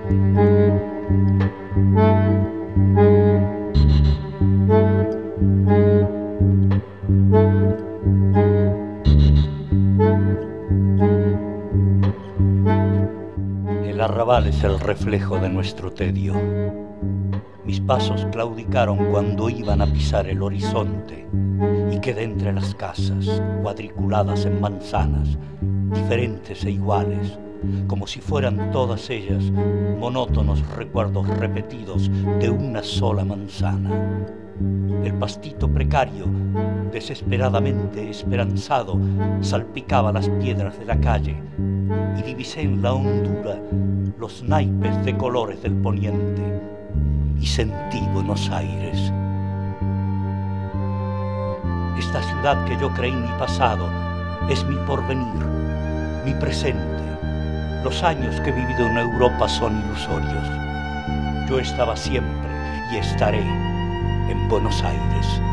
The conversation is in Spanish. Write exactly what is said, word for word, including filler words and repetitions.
El arrabal es el reflejo de nuestro tedio. Mis pasos claudicaron cuando iban a pisar el horizonte y quedé entre las casas, cuadriculadas en manzanas, diferentes e iguales, como si fueran todas ellas monótonos recuerdos repetidos de una sola manzana. El pastito precario, desesperadamente esperanzado, salpicaba las piedras de la calle y divisé en la hondura los naipes de colores del poniente y sentí Buenos Aires. Esta ciudad que yo creí mi pasado es mi porvenir, mi presente. Los años que he vivido en Europa son ilusorios. Yo estaba siempre y estaré en Buenos Aires.